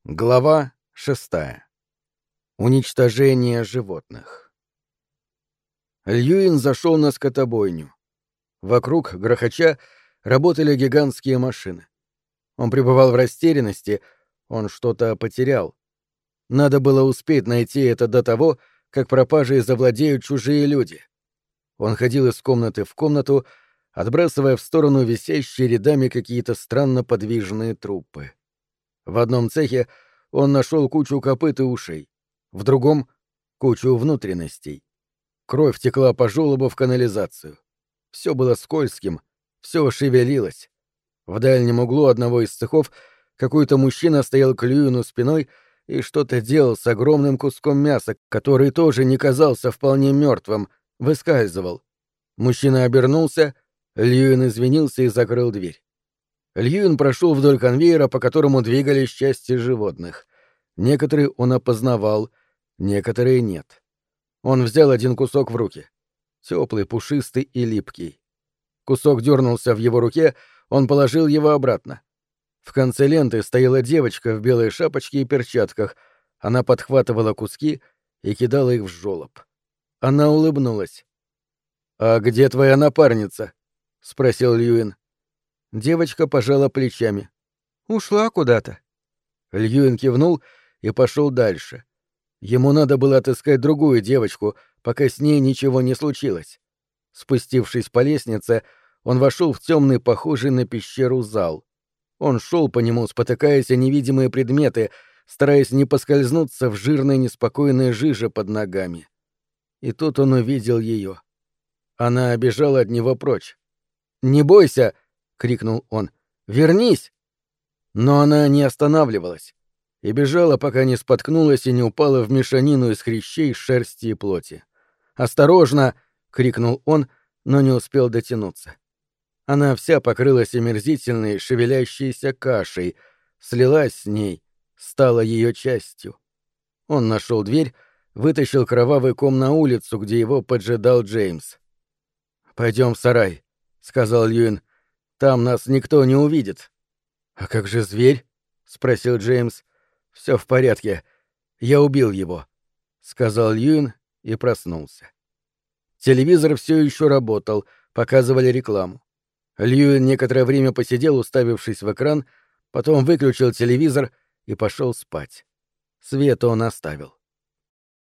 Глава 6. Уничтожение животных. Льюин зашел на скотобойню. Вокруг, грохоча, работали гигантские машины. Он пребывал в растерянности, он что-то потерял. Надо было успеть найти это до того, как пропажей завладеют чужие люди. Он ходил из комнаты в комнату, отбрасывая в сторону висящие рядами какие-то странно подвижные трупы. В одном цехе он нашел кучу копыт и ушей, в другом — кучу внутренностей. Кровь текла по желобу в канализацию. Все было скользким, все шевелилось. В дальнем углу одного из цехов какой-то мужчина стоял к Льюину спиной и что-то делал с огромным куском мяса, который тоже не казался вполне мертвым, выскальзывал. Мужчина обернулся, Льюин извинился и закрыл дверь. Льюин прошел вдоль конвейера, по которому двигались части животных. Некоторые он опознавал, некоторые нет. Он взял один кусок в руки. Теплый, пушистый и липкий. Кусок дернулся в его руке, он положил его обратно. В конце ленты стояла девочка в белой шапочке и перчатках. Она подхватывала куски и кидала их в жёлоб. Она улыбнулась. «А где твоя напарница?» — спросил Льюин. Девочка пожала плечами. «Ушла куда-то». Льюин кивнул и пошел дальше. Ему надо было отыскать другую девочку, пока с ней ничего не случилось. Спустившись по лестнице, он вошел в темный, похожий на пещеру зал. Он шел по нему, спотыкаясь о невидимые предметы, стараясь не поскользнуться в жирной неспокойной жиже под ногами. И тут он увидел ее. Она бежала от него прочь. «Не бойся!» — крикнул он. «Вернись!» Но она не останавливалась и бежала, пока не споткнулась и не упала в мешанину из хрящей, шерсти и плоти. «Осторожно!» — крикнул он, но не успел дотянуться. Она вся покрылась омерзительной, шевелящейся кашей, слилась с ней, стала ее частью. Он нашел дверь, вытащил кровавый ком на улицу, где его поджидал Джеймс. «Пойдем в сарай», — сказал Льюин. «Там нас никто не увидит». «А как же зверь?» — спросил Джеймс. «Все в порядке. Я убил его», — сказал Льюин и проснулся. Телевизор все еще работал, показывали рекламу. Льюин некоторое время посидел, уставившись в экран, потом выключил телевизор и пошел спать. Свет он оставил.